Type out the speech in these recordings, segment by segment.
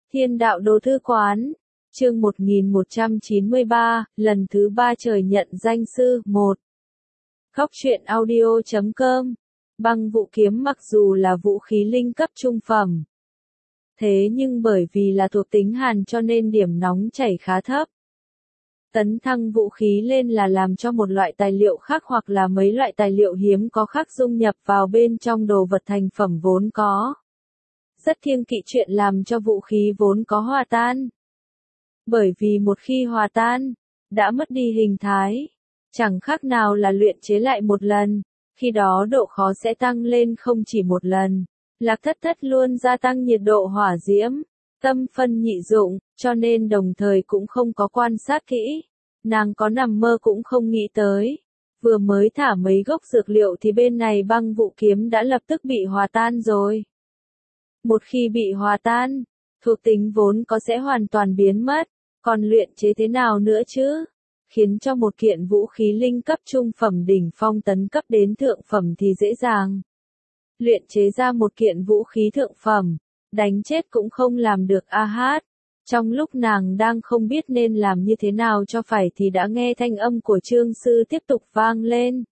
Thiên đạo đồ thư quán, chương 1193, lần thứ 3 trời nhận danh sư, 1. Góc truyện audio.com. Băng vũ kiếm mặc dù là vũ khí linh cấp trung phẩm. Thế nhưng bởi vì là thuộc tính hàn cho nên điểm nóng chảy khá thấp. Tấn thăng vũ khí lên là làm cho một loại tài liệu khác hoặc là mấy loại tài liệu hiếm có khác dung nhập vào bên trong đồ vật thành phẩm vốn có. Rất kiêng kỵ chuyện làm cho vũ khí vốn có hòa tan. Bởi vì một khi hòa tan, đã mất đi hình thái, chẳng khác nào là luyện chế lại một lần, khi đó độ khó sẽ tăng lên không chỉ một lần. Lạc Thất Thất luôn gia tăng nhiệt độ hỏa diễm, tâm phân nhị dụng, cho nên đồng thời cũng không có quan sát kỹ. Nàng có nằm mơ cũng không nghĩ tới. Vừa mới thả mấy gốc dược liệu thì bên này băng vũ kiếm đã lập tức bị hòa tan rồi. Một khi bị hòa tan, thuộc tính vốn có sẽ hoàn toàn biến mất, còn luyện chế thế nào nữa chứ? Khiến cho một kiện vũ khí linh cấp trung phẩm đỉnh phong tấn cấp đến thượng phẩm thì dễ dàng. Luyện chế ra một kiện vũ khí thượng phẩm, đánh chết cũng không làm được a hát. Trong lúc nàng đang không biết nên làm như thế nào cho phải thì đã nghe thanh âm của Trương Sư tiếp tục vang lên.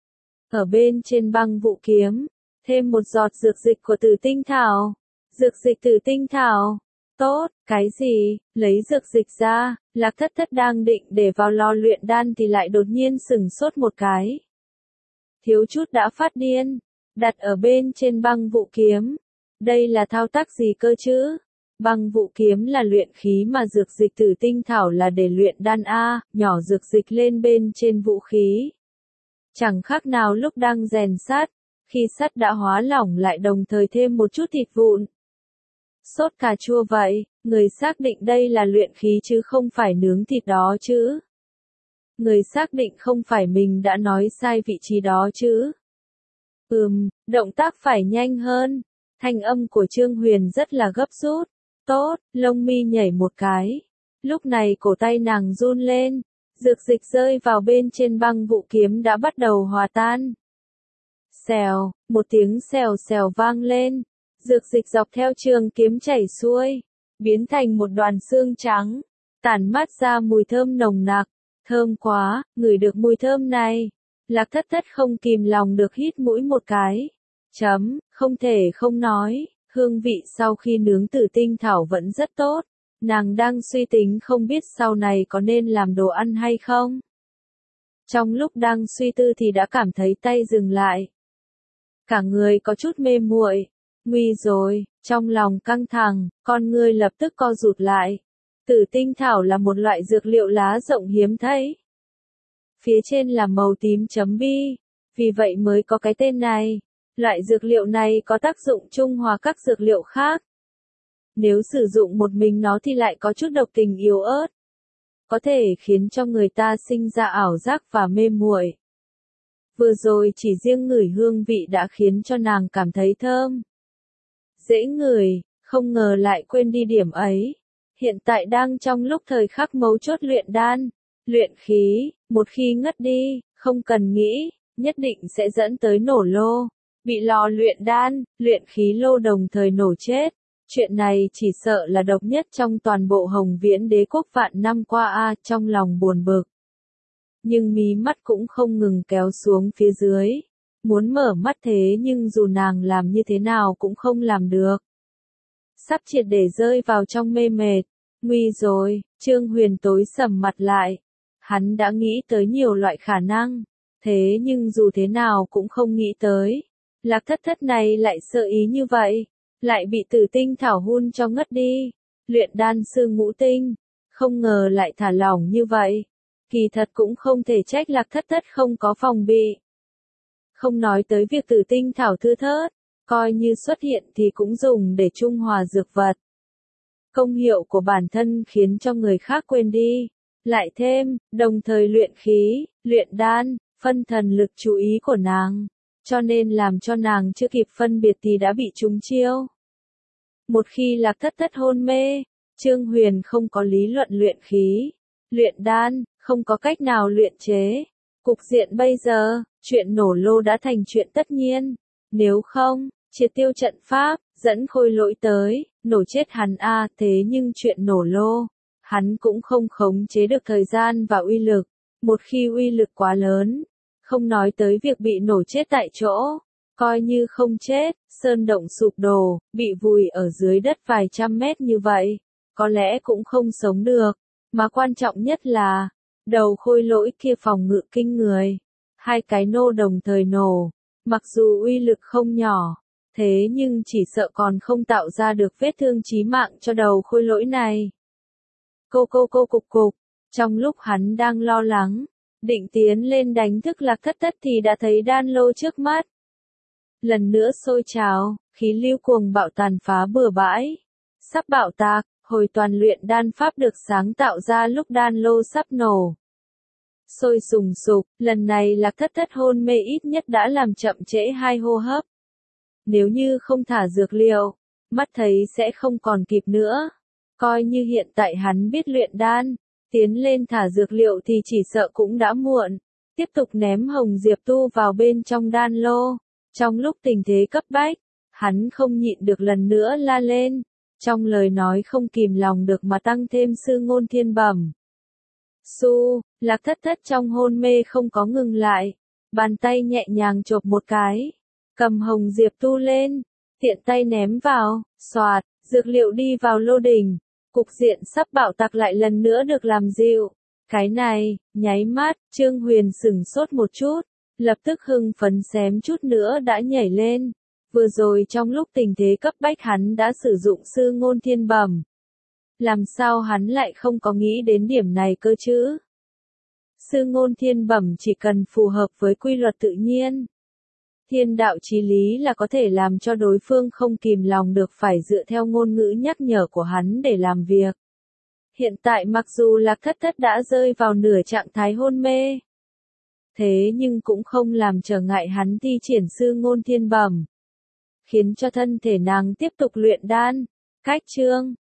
Ở bên trên băng vũ kiếm, thêm một giọt dược dịch của Tử Tinh Thảo. Dược dịch Tử Tinh Thảo. Tốt, cái gì? Lấy dược dịch ra, Lạc Thất Thất đang định để vào lò luyện đan thì lại đột nhiên sửng sốt một cái. Thiếu chút đã phát điên, đặt ở bên trên băng vũ kiếm. Đây là thao tác gì cơ chứ? Băng vũ kiếm là luyện khí mà dược dịch Tử Tinh Thảo là để luyện đan a, nhỏ dược dịch lên bên trên vũ khí. Chẳng khác nào lúc đang rèn sắt, khi sắt đã hóa lỏng lại đồng thời thêm một chút thịt vụn. Sốt cà chua vậy, người xác định đây là luyện khí chứ không phải nướng thịt đó chứ. Người xác định không phải mình đã nói sai vị trí đó chứ. Động tác phải nhanh hơn. Thanh âm của Trương Huyền rất là gấp rút. Tốt, lông mi nhảy một cái. Lúc này cổ tay nàng run lên. Dược dịch rơi vào bên trên băng vũ kiếm đã bắt đầu hòa tan. Xèo, một tiếng xèo xèo vang lên. Dược dịch dọc theo trường kiếm chảy xuôi, biến thành một đoàn xương trắng, tản mát ra mùi thơm nồng nặc. Thơm quá, ngửi được mùi thơm này. Lạc Thất Thất không kìm lòng được hít mũi một cái. Không thể không nói, hương vị sau khi nướng Tử Tinh Thảo vẫn rất tốt. Nàng đang suy tính không biết sau này có nên làm đồ ăn hay không. Trong lúc đang suy tư thì đã cảm thấy tay dừng lại. Cả người có chút mê muội. Nguy rồi, trong lòng căng thẳng, con ngươi lập tức co rụt lại. Tử Tinh Thảo là một loại dược liệu lá rộng hiếm thấy. Phía trên là màu tím chấm bi, vì vậy mới có cái tên này. Loại dược liệu này có tác dụng trung hòa các dược liệu khác. Nếu sử dụng một mình nó thì lại có chút độc tình yếu ớt. Có thể khiến cho người ta sinh ra ảo giác và mê muội. Vừa rồi chỉ riêng ngửi hương vị đã khiến cho nàng cảm thấy thơm. Dễ ngửi, không ngờ lại quên đi điểm ấy. Hiện tại đang trong lúc thời khắc mấu chốt luyện đan, luyện khí, một khi ngất đi, không cần nghĩ, nhất định sẽ dẫn tới nổ lô. Bị lò luyện đan, luyện khí lô đồng thời nổ chết. Chuyện này chỉ sợ là độc nhất trong toàn bộ Hồng Viễn Đế quốc vạn năm qua a, trong lòng buồn bực. Nhưng mí mắt cũng không ngừng kéo xuống phía dưới. Muốn mở mắt thế nhưng dù nàng làm như thế nào cũng không làm được. Sắp triệt để rơi vào trong mê mệt. Nguy rồi, Trương Huyền tối sầm mặt lại. Hắn đã nghĩ tới nhiều loại khả năng. Thế nhưng dù thế nào cũng không nghĩ tới. Lạc Thất Thất này lại sợ ý như vậy. Lại bị Tử Tinh Thảo hun cho ngất đi. Luyện đan sư ngũ tinh. Không ngờ lại thả lỏng như vậy. Kỳ thật cũng không thể trách Lạc Thất Thất không có phòng bị. Không nói tới việc Tử Tinh Thảo thưa thớt, coi như xuất hiện thì cũng dùng để trung hòa dược vật. Công hiệu của bản thân khiến cho người khác quên đi. Lại thêm, đồng thời luyện khí, luyện đan, phân thần lực chú ý của nàng. Cho nên làm cho nàng chưa kịp phân biệt thì đã bị trúng chiêu. Một khi Lạc Thất Thất hôn mê, Trương Huyền không có lý luận luyện khí, luyện đan, không có cách nào luyện chế. Cục diện bây giờ, chuyện nổ lô đã thành chuyện tất nhiên. Nếu không, triệt tiêu trận pháp, dẫn khôi lỗi tới, nổ chết hắn a. Thế nhưng chuyện nổ lô, hắn cũng không khống chế được thời gian và uy lực. Một khi uy lực quá lớn, không nói tới việc bị nổ chết tại chỗ, coi như không chết, sơn động sụp đổ, bị vùi ở dưới đất vài trăm mét như vậy, có lẽ cũng không sống được. Mà quan trọng nhất là, đầu khôi lỗi kia phòng ngự kinh người. Hai cái nô đồng thời nổ, mặc dù uy lực không nhỏ, thế nhưng chỉ sợ còn không tạo ra được vết thương chí mạng cho đầu khôi lỗi này. Cô cục cục, trong lúc hắn đang lo lắng, định tiến lên đánh thức Lạc Thất Thất thì đã thấy đan lô trước mắt. Lần nữa sôi trào, khí lưu cuồng bạo tàn phá bừa bãi, sắp bạo tạc, hồi toàn luyện đan pháp được sáng tạo ra lúc đan lô sắp nổ. Sôi sùng sục, lần này Lạc Thất Thất hôn mê ít nhất đã làm chậm trễ 2 hô hấp. Nếu như không thả dược liệu, mắt thấy sẽ không còn kịp nữa. Coi như hiện tại hắn biết luyện đan, tiến lên thả dược liệu thì chỉ sợ cũng đã muộn. Tiếp tục ném Hồng Diệp Tu vào bên trong đan lô. Trong lúc tình thế cấp bách, hắn không nhịn được lần nữa la lên. Trong lời nói không kìm lòng được mà tăng thêm sư ngôn thiên bẩm. Lạc Thất Thất trong hôn mê không có ngừng lại. Bàn tay nhẹ nhàng chộp một cái. Cầm Hồng Diệp Tu lên. Tiện tay ném vào, xoạt, dược liệu đi vào lô đỉnh. Cục diện sắp bạo tạc lại lần nữa được làm dịu. Cái này, nháy mắt, Trương Huyền sửng sốt một chút. Lập tức hưng phấn xém chút nữa đã nhảy lên. Vừa rồi trong lúc tình thế cấp bách hắn đã sử dụng sư ngôn thiên bẩm. Làm sao hắn lại không có nghĩ đến điểm này cơ chứ? Sư ngôn thiên bẩm chỉ cần phù hợp với quy luật tự nhiên. Thiên đạo chí lý là có thể làm cho đối phương không kìm lòng được phải dựa theo ngôn ngữ nhắc nhở của hắn để làm việc. Hiện tại mặc dù Lạc Thất Thất đã rơi vào nửa trạng thái hôn mê, thế nhưng cũng không làm trở ngại hắn thi triển sư ngôn thiên bẩm, khiến cho thân thể nàng tiếp tục luyện đan. Cách chương